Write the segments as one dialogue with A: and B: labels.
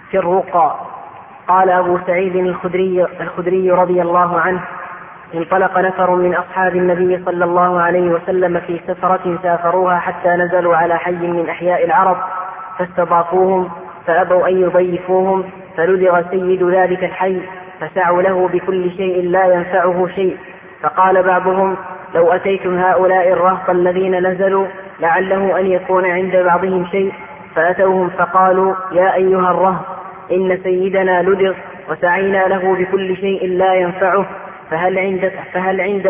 A: في الرقى. قال أبو سعيد الخدري رضي الله عنه: انطلق نفر من أصحاب النبي صلى الله عليه وسلم في سفرة سافروها حتى نزلوا على حي من أحياء العرب فاستضافوهم فأبوا أن يضيفوهم، فلدغ سيد ذلك الحي فسعوا له بكل شيء لا ينفعه شيء. فقال بعضهم: لو أتيتم هؤلاء الرهط الذين نزلوا لعله أن يكون عند بعضهم شيء. فأتوهم فقالوا: يا أيها الرهط، إن سيدنا لدغ وسعينا له بكل شيء لا ينفعه، فهل عند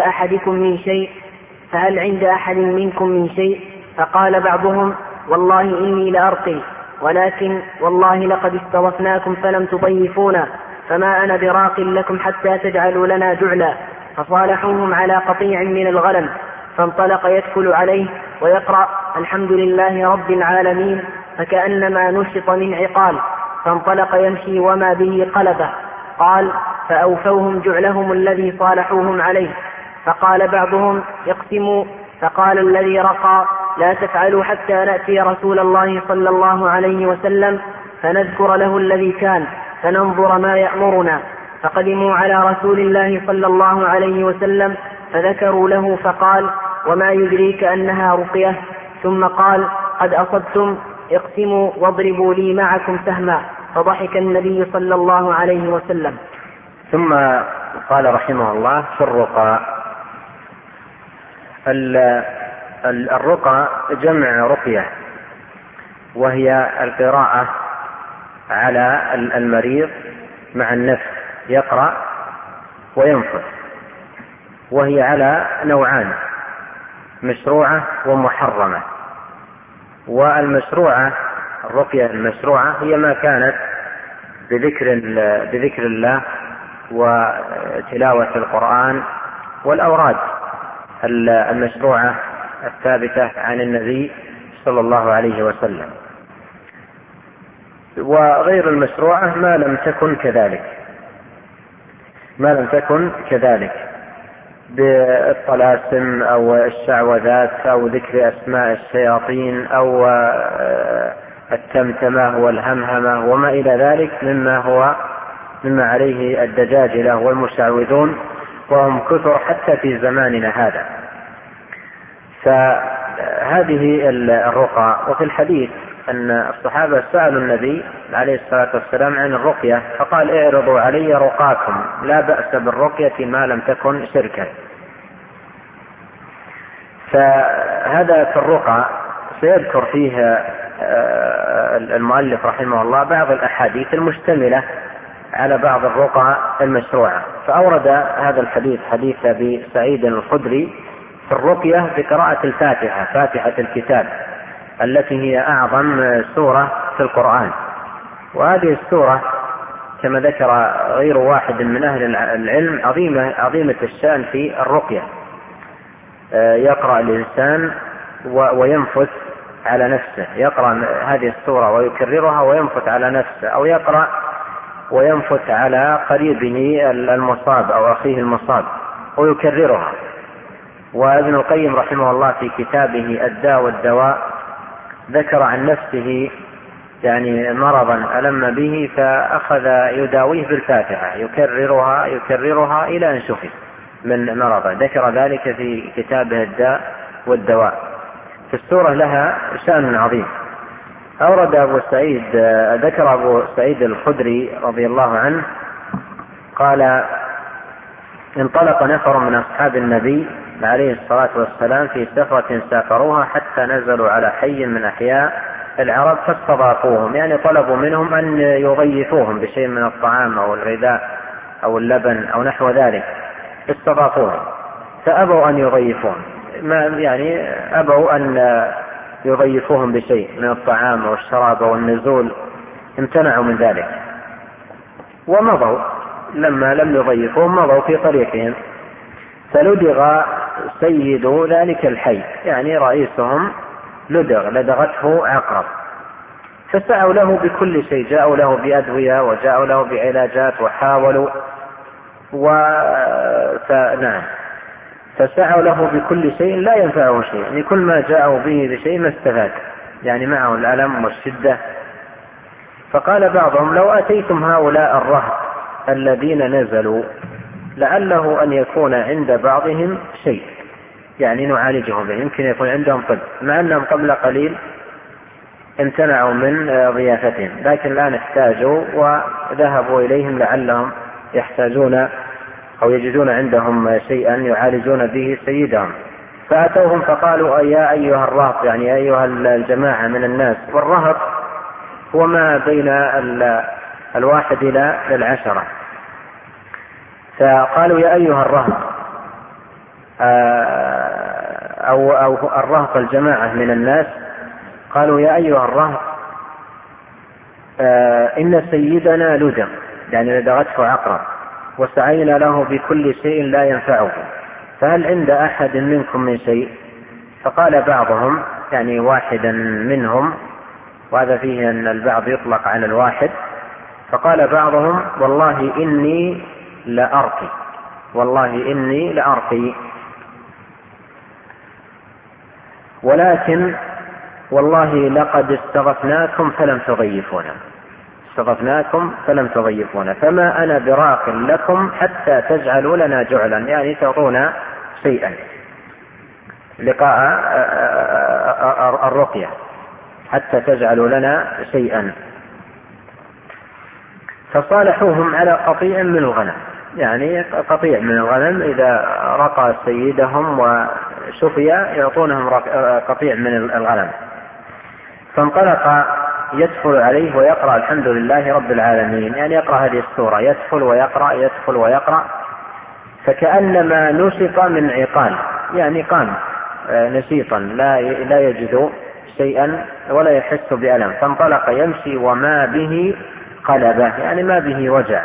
A: أحد منكم من شيء؟ فقال بعضهم: والله إني لأرقي، ولكن والله لقد استضفناكم فلم تضيفونا، فما أنا براق لكم حتى تجعلوا لنا جعلا. فصالحوهم على قطيع من الغنم، فانطلق يدخل عليه ويقرأ: الحمد لله رب العالمين، فكأنما نشط من عقال، فانطلق يمشي وما به قلبه. قال: فأوفوهم جعلهم الذي صالحوهم عليه. فقال بعضهم: اقسموا. فقال الذي رقى: لا تفعلوا حتى نأتي رسول الله صلى الله عليه وسلم فنذكر له الذي كان فننظر ما يأمرنا. فقدموا على رسول الله صلى الله عليه وسلم فذكروا له، فقال: وما يدريك أنها رقية؟ ثم قال: قد أصبتم، اقسموا واضربوا لي معكم سهما. فضحك النبي صلى الله عليه وسلم.
B: ثم قال رحمه الله: في الرقى. الرقى جمع رقية، وهي القراءة على المريض مع النفس، يقرأ وينفث، وهي على نوعان: مشروعة ومحرمة. والمشروعة، الرقية المشروعة، هي ما كانت بذكر الله وتلاوة القرآن والأوراد المشروعة الثابتة عن النبي صلى الله عليه وسلم. وغير المشروعة ما لم تكن كذلك بالطلاسم أو الشعوذات أو ذكر أسماء الشياطين أو التمتمة والهمهمة وما إلى ذلك مما عليه الدجاجلة والمشعوذون، وهم كثر حتى في زماننا هذا. فهذه الرقى. وفي الحديث أن الصحابة سألوا النبي عليه الصلاة والسلام عن الرقية، فقال: اعرضوا علي رقاكم، لا بأس بالرقية ما لم تكن شركا. فهذا في الرقى. سيذكر فيها المؤلف رحمه الله بعض الأحاديث المشتملة على بعض الرقى المشروعة. فأورد هذا الحديث، حديث أبي سعيد الخدري، في الرقية بقراءة الفاتحة، فاتحة الكتاب، التي هي أعظم سورة في القرآن. وهذه السورة كما ذكر غير واحد من أهل العلم عظيمة الشأن في الرقية. يقرأ الإنسان وينفث على نفسه، يقرأ هذه السورة ويكررها وينفث على نفسه، أو يقرأ وينفث على قريبه المصاب أو أخيه المصاب ويكررها. وابن القيم رحمه الله في كتابه الداء والدواء ذكر عن نفسه يعني مرضا ألم به، فأخذ يداويه بالفاتحة، يكررها إلى أن شفي من مرضه. ذكر ذلك في كتابه الداء والدواء. في السورة لها شأن عظيم. أورد ذكر أبو سعيد الخدري رضي الله عنه قال: انطلق نفر من أصحاب النبي عليه الصلاة والسلام في سفرة سافروها حتى نزلوا على حي من أحياء العرب فاستضافوهم، يعني طلبوا منهم أن يضيفوهم بشيء من الطعام أو الغذاء أو اللبن أو نحو ذلك. استضافوهم فأبوا أن يضيفوهم، يعني أبوا أن يضيفوهم بشيء من الطعام والشراب والنزول، امتنعوا من ذلك ومضوا. لما لم يضيفوهم مضوا في طريقهم. فلدغ سيد ذلك الحي، يعني رئيسهم لدغته عقرب، فسعوا له بكل شيء، جاءوا له بأدوية وجاءوا له بعلاجات وحاولوا فسعوا له بكل شيء لا ينفعه شيء، يعني كل ما جاءوا به بشيء ما استفاد، يعني معه الألم والشدة فقال بعضهم لو أتيتم هؤلاء الرهط الذين نزلوا لعله أن يكون عند بعضهم شيء، يعني نعالجهم به، يمكن يكون عندهم طب، مع أنهم قبل قليل امتنعوا من ضيافتهم، لكن الآن احتاجوا وذهبوا إليهم لعلهم يحتاجون أو يجدون عندهم شيئا يعالجون به سيدهم. فأتوهم فقالوا يا أيها الرهط، يعني يا أيها الجماعة من الناس، والرهط هو ما بين 1 إلى 10. فقالوا يا أيها الرهط أو الرهط الجماعة من الناس، قالوا يا أيها الرهط إن سيدنا لدغ، يعني لدغته عقرب، وسعينا له بكل شيء لا ينفعه، فهل عند أحد منكم من شيء؟ فقال بعضهم، يعني واحدا منهم، وهذا فيه أن البعض يطلق على الواحد، فقال بعضهم والله إني لأرقي، والله إني لأرقي، ولكن والله لقد استغفناكم فلم تضيفونا، استغفناكم فلم تضيفونا، فما أنا براق لكم حتى تجعلوا لنا جعلا، يعني تعطونا شيئا لقاء الرقية، حتى تجعلوا لنا شيئا. فصالحوهم على قطيع من الغنم، يعني قطيع من الغنم إذا رقى سيدهم وشفي يعطونهم قطيع من الغنم. فانطلق يدخل عليه ويقرأ الحمد لله رب العالمين، يعني يقرأ هذه السورة، يدخل ويقرأ يدخل ويقرأ، فكأنما نشط من عقال، يعني قام نشيطا لا يجد شيئا ولا يحس بألم. فانطلق يمشي وما به قلبه، يعني ما به وجع.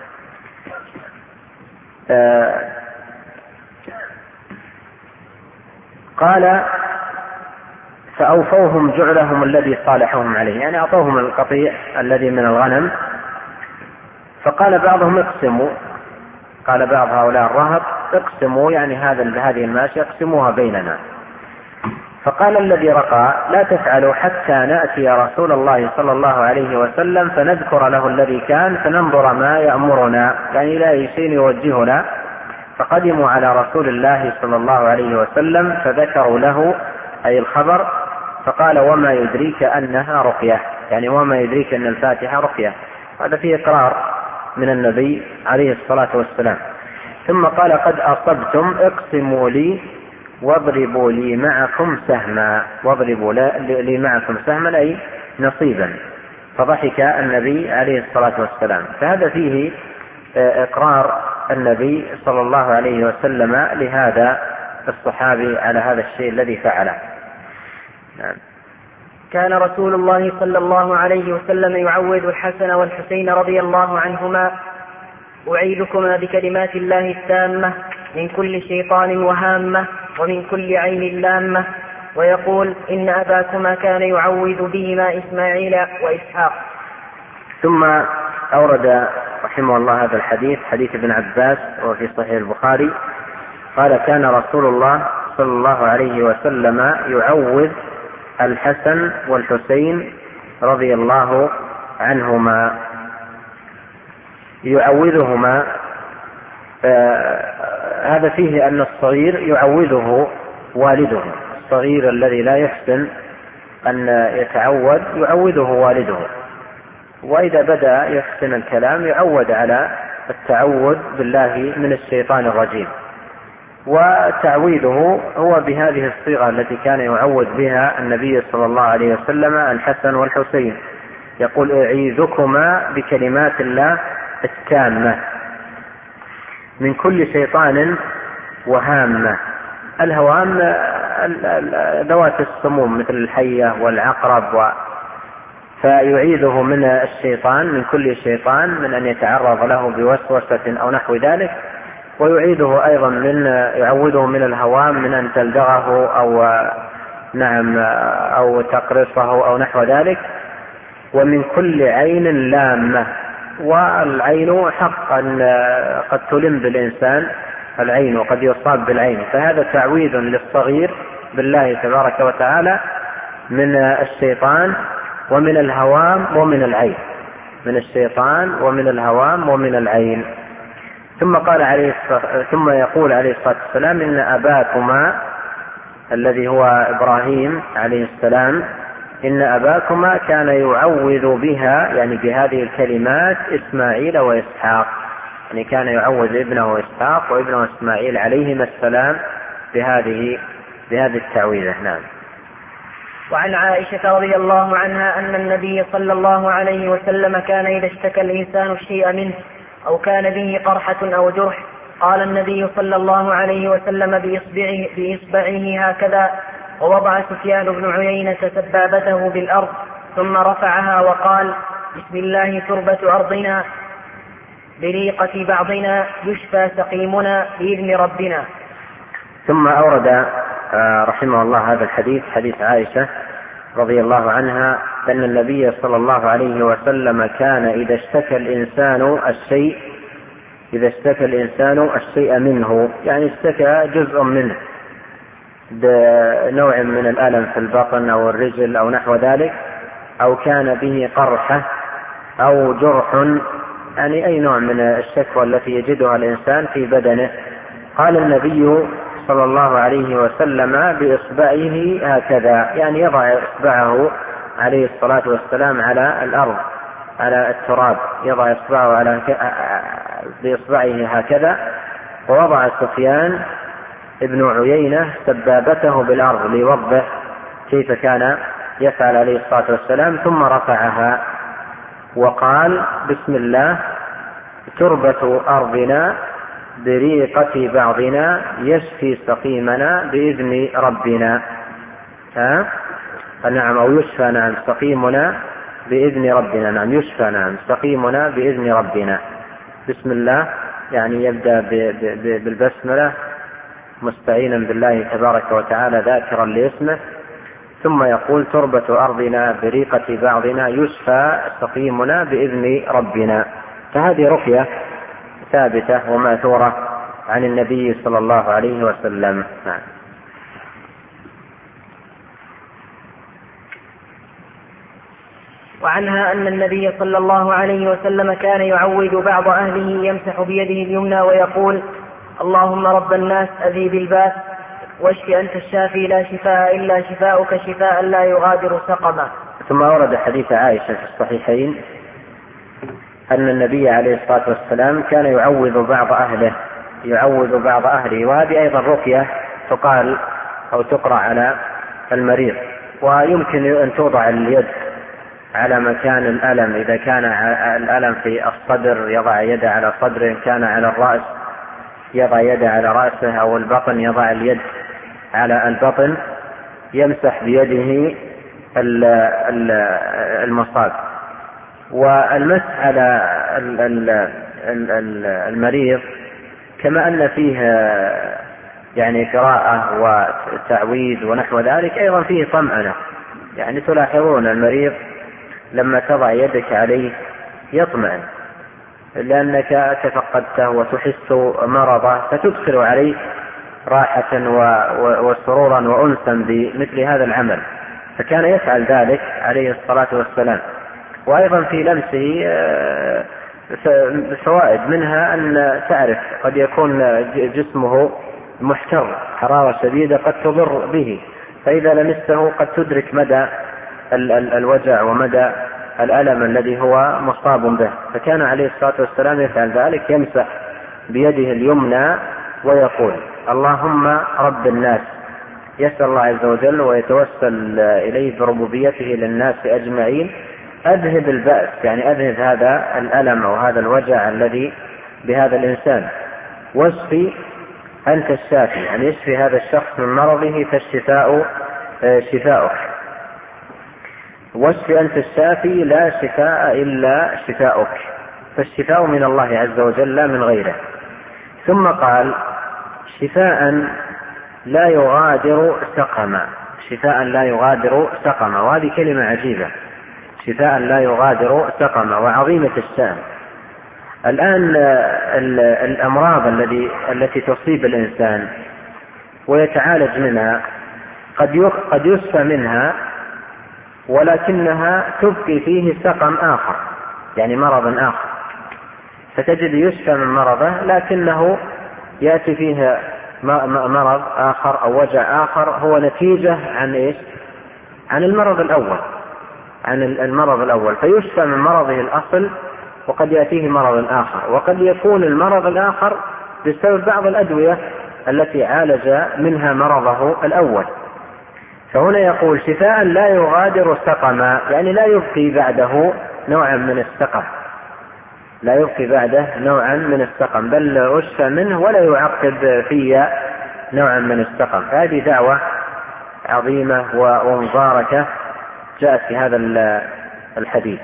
B: قال فأوفوهم جعلهم الذي صالحهم عليه، يعني أعطوهم القطيع الذي من الغنم. فقال بعضهم اقسموا، قال بعض هؤلاء الرهط اقسموا، يعني هذه الماشية اقسموها بيننا. فقال الذي رقى لا تفعلوا حتى نأتي رسول الله صلى الله عليه وسلم فنذكر له الذي كان فننظر ما يأمرنا، يعني لا شيء يوجهنا. فقدموا على رسول الله صلى الله عليه وسلم فذكروا له أي الخبر، فقال وما يدريك أنها رقية، يعني وما يدريك أن الفاتحة رقية. هذا فيه إقرار من النبي عليه الصلاة والسلام. ثم قال قد أصبتم اقسموا لي واضربوا لي معكم سهما، واضربوا لي معكم سهما أي نصيبا. فضحك النبي عليه الصلاة والسلام. فهذا فيه إقرار النبي صلى الله عليه وسلم لهذا الصحابي على هذا الشيء الذي فعله. نعم.
A: كان رسول الله صلى الله عليه وسلم يعوذ الحسن والحسين رضي الله عنهما: أعيذكما بكلمات الله التامة من كل شيطان وهامة ومن كل عين لامة، ويقول إن أباكما كان يعوذ بهما إسماعيل وإسحاق.
B: ثم أورد رحمه الله هذا الحديث، حديث ابن عباس وفي صحيح البخاري، قال كان رسول الله صلى الله عليه وسلم يعوذ الحسن والحسين رضي الله عنهما، يعوذهما. هذا فيه أن الصغير يعوذه والده، الصغير الذي لا يحسن أن يتعوذ يعوذه والده، وإذا بدأ يحسن الكلام يعود على التعوذ بالله من الشيطان الرجيم. وتعويذه هو بهذه الصيغة التي كان يعوذ بها النبي صلى الله عليه وسلم الحسن والحسين، يقول أعيذكما بكلمات الله التامة من كل شيطان وهامة. الهوام ذوات السموم مثل الحية والعقرب، فيعيذه من الشيطان، من كل شيطان، من أن يتعرض له بوسوسة أو نحو ذلك، ويعيذه أيضا يعوذه من الهوام، من أن تلدغه أو تقرصه أو نحو ذلك، ومن كل عين لامة. والعين حقا قد تلم بالإنسان العين وقد يصاب بالعين، فهذا تعويذ للصغير بالله تبارك وتعالى من الشيطان ومن الهوام ومن العين. من الشيطان ومن الهوام ومن العين. ثم يقول عليه الصلاة والسلام: إن أباكما الذي هو إبراهيم عليه السلام، إن أباكما كان يعوذ بها، يعني بهذه الكلمات، إسماعيل وإسحاق، يعني كان يعوذ ابنه إسحاق وابنه إسماعيل عليهما السلام بهذه التعويذة. نعم.
A: وعن عائشة رضي الله عنها أن النبي صلى الله عليه وسلم كان إذا اشتكى الإنسان الشيء منه أو كان به قرحة أو جرح قال النبي صلى الله عليه وسلم بإصبعه هكذا، ووضع سفيان بن عيينة سبابته بالأرض ثم رفعها وقال: بسم الله تربة أرضنا بريقة بعضنا يشفى سقيمنا بإذن ربنا.
B: ثم أورد رحمه الله هذا الحديث، حديث عائشة رضي الله عنها، أن النبي صلى الله عليه وسلم كان إذا اشتكى الإنسان الشيء منه، يعني اشتكى جزء منه بنوع من الألم في البطن أو الرجل أو نحو ذلك، أو كان به قرحة أو جرح، يعني أي نوع من الشكوى التي يجدها الإنسان في بدنه، قال النبي صلى الله عليه وسلم بإصبعه هكذا، يعني يضع إصبعه عليه الصلاة والسلام على الأرض، على التراب، يضع إصبعه بإصبعه هكذا. ووضع سفيان ابن عيينة سبابته بالأرض ليوضح كيف كان يفعل عليه الصلاة والسلام، ثم رفعها وقال: بسم الله تربة أرضنا بريقة بعضنا يشفي سقيمنا بإذن ربنا. نعم، أو يشفى، نعم، سقيمنا بإذن ربنا، نعم، يشفى، نعم، سقيمنا بإذن ربنا. بسم الله يعني يبدأ بالبسملة مستعينا بالله تبارك وتعالى ذاكرا لاسمه، ثم يقول: تربة أرضنا بريقة بعضنا يشفى سقيمنا بإذن ربنا. فهذه رقية ثابتة وماثورة عن النبي صلى الله عليه وسلم. نعم.
A: وعنها أن النبي صلى الله عليه وسلم كان يعوذ بعض أهله يمسح بيده اليمنى ويقول: اللهم رب الناس أذهب الباس واشف أنت الشافي لا شفاء إلا شفاؤك شفاء لا يغادر سقما.
B: ثم ورد حديث عائشة في الصحيحين أن النبي عليه الصلاة والسلام كان يعوذ بعض أهله، وهذه أيضا رقية تقال أو تقرأ على المريض. ويمكن أن توضع اليد على مكان الألم، إذا كان الألم في الصدر يضع يده على صدره، إن كان على الرأس يضع يده على رأسه، أو البطن يضع اليد على البطن، يمسح بيده المصاب. والمسح على المريض كما أن فيه يعني قراءة وتعويذ ونحو ذلك، أيضا فيه طمأنة، يعني تلاحظون المريض لما تضع يدك عليه يطمئن، لأنك تفقدته وتحس مرضه، فتدخل عليه راحة وسرورا وأنسا بمثل هذا العمل. فكان يفعل ذلك عليه الصلاة والسلام. وأيضا في لمسه فوائد، منها أن تعرف قد يكون جسمه محتر، حرارة شديدة قد تضر به، فإذا لمسته قد تدرك مدى الوجع ومدى الألم الذي هو مصاب به. فكان عليه الصلاة والسلام يفعل ذلك، يمسح بيده اليمنى ويقول: اللهم رب الناس، يسأل الله عز وجل ويتوسل إليه بربوبيته للناس أجمعين، أذهب البأس، يعني أذهب هذا الألم أو هذا الوجع الذي بهذا الإنسان، واشفي أنت الشافي، يعني يشفي هذا الشخص من مرضه، فالشفاء شفاؤك، واشفي أنت الشافي لا شفاء إلا شفاؤك، فالشفاء من الله عز وجل لا من غيره. ثم قال: شفاء لا يغادر سقما، شفاء لا يغادر سقما، وهذه كلمة عجيبة، شفاء لا يغادر سقما، وعظيمة الشأن. الآن الأمراض التي تصيب الإنسان ويتعالج منها قد يشفى منها، ولكنها تبقي فيه سقم آخر، يعني مرض آخر، فتجد يشفى من مرضه لكنه يأتي فيه مرض آخر أو وجع آخر هو نتيجة عن إيش؟ عن المرض الأول، فيشفى من مرضه الأصل وقد يأتيه مرض آخر، وقد يكون المرض الآخر بسبب بعض الأدوية التي عالج منها مرضه الأول. فهنا يقول شفاء لا يغادر سقما، يعني لا يبقي بعده نوعا من السقم، بل يشفى منه ولا يعقب في نوعا من السقم. هذه دعوة عظيمة ومباركة جاءت في هذا الحديث.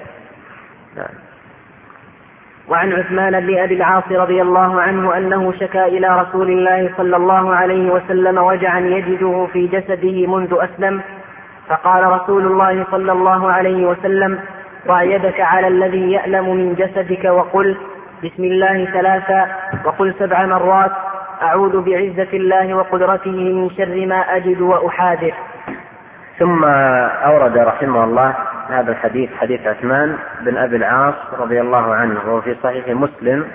A: وعن عثمان بن أبي العاص رضي الله عنه أنه شكا إلى رسول الله صلى الله عليه وسلم وجعا يجده في جسده منذ أسلم، فقال رسول الله صلى الله عليه وسلم: ضع يدك على الذي يألم من جسدك وقل بسم الله 3 وقل 7 مرات أعوذ بعزة الله وقدرته من شر ما أجد وأحاذر.
B: ثم أورد رحمه الله هذا الحديث، حديث عثمان بن أبي العاص رضي الله عنه، وهو في صحيح مسلم،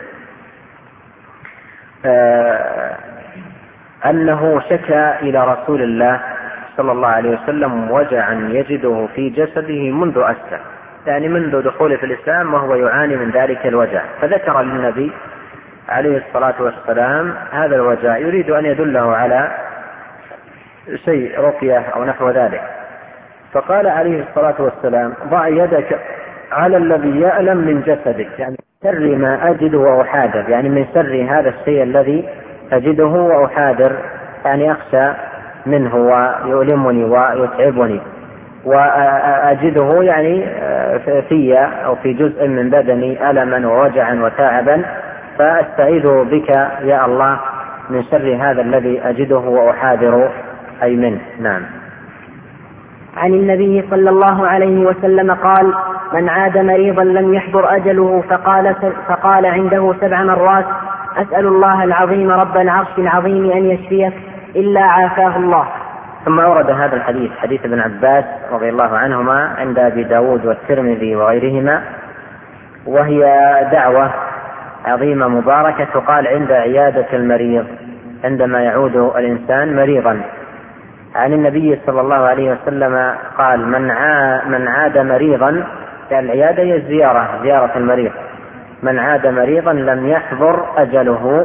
B: أنه شكا إلى رسول الله صلى الله عليه وسلم وجعا يجده في جسده منذ أسلم، يعني منذ دخوله في الإسلام وهو يعاني من ذلك الوجع، فذكر للنبي عليه الصلاة والسلام هذا الوجع، يريد أن يدله على شيء رقية أو نحو ذلك، فقال عليه الصلاة والسلام: ضع يدك على الذي يألم من جسدك، يعني شر ما أجد وأحاذر، يعني من شر هذا الشيء الذي أجده وأحاذر، يعني أخشى منه ويؤلمني ويتعبني، وأجده يعني في أو في جزء من بدني ألما ووجعا وتعبا، فأستعيذ بك يا الله من شر هذا الذي أجده وأحاذر أي منه. نعم.
A: عن النبي صلى الله عليه وسلم قال: من عاد مريضا لم يحضر أجله فقال عنده 7 مرات: أسأل الله العظيم رب العرش العظيم أن يشفيك إلا عافاه الله.
B: ثم أورد هذا الحديث، حديث ابن عباس رضي الله عنهما عند أبي داود والترمذي وغيرهما، وهي دعوة عظيمة مباركة تقال عند عيادة المريض، عندما يعود الإنسان مريضا. عن النبي صلى الله عليه وسلم قال: من عاد مريضا، يعني العيادة هي زيارة المريض، من عاد مريضا لم يحضر أجله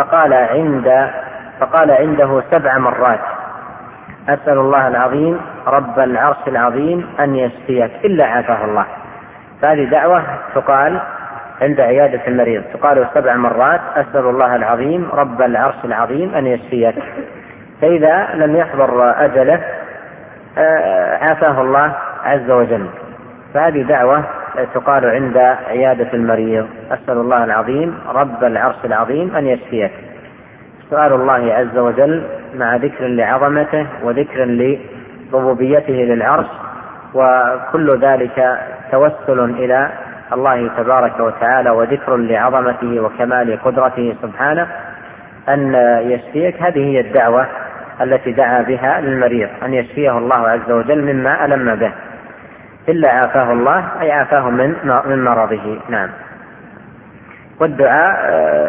B: فقال عنده 7 مرات: أسأل الله العظيم رب العرش العظيم أن يشفيك إلا عافاه الله. فهذه دعوة تقال عند عيادة المريض، تقال 7 مرات: أسأل الله العظيم رب العرش العظيم أن يشفيك. فإذا لم يحضر أجله عافاه الله عز وجل. فهذه دعوة تقال عند عيادة المريض: أسأل الله العظيم رب العرش العظيم أن يشفيك. سؤال الله عز وجل مع ذكر لعظمته وذكر لربوبيته للعرش، وكل ذلك توسل إلى الله تبارك وتعالى وذكر لعظمته وكمال قدرته سبحانه أن يشفيك. هذه هي الدعوة التي دعا بها للمريض، أن يشفيه الله عز وجل مما ألم به، إلا عافاه الله أي عافاه من مرضه. نعم. والدعاء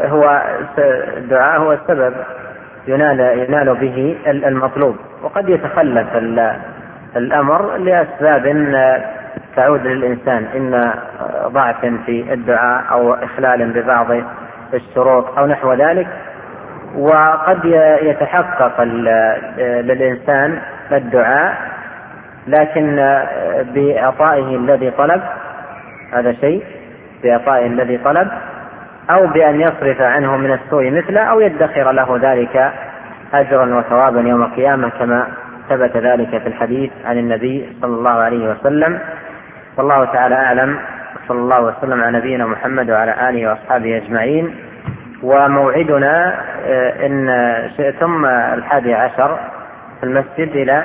B: هو السبب ينال به المطلوب، وقد يتخلف الأمر لأسباب تعود للإنسان، إما ضعف في الدعاء أو إخلال ببعض الشروط أو نحو ذلك، وقد يتحقق للإنسان الدعاء لكن بإعطائه الذي طلب، هذا شيء، بإعطائه الذي طلب، أو بأن يصرف عنه من السوء مثله، أو يدخر له ذلك أجرا وثوابا يوم القيامة، كما ثبت ذلك في الحديث عن النبي صلى الله عليه وسلم. والله تعالى أعلم، صلى الله وسلم على نبينا محمد وعلى آله وأصحابه أجمعين. وموعدنا إن شئتم 11 في المسجد إلى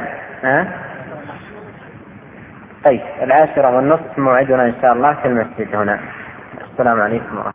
B: 10:10 موعدنا إن شاء الله في المسجد هنا. السلام عليكم ورحمة الله.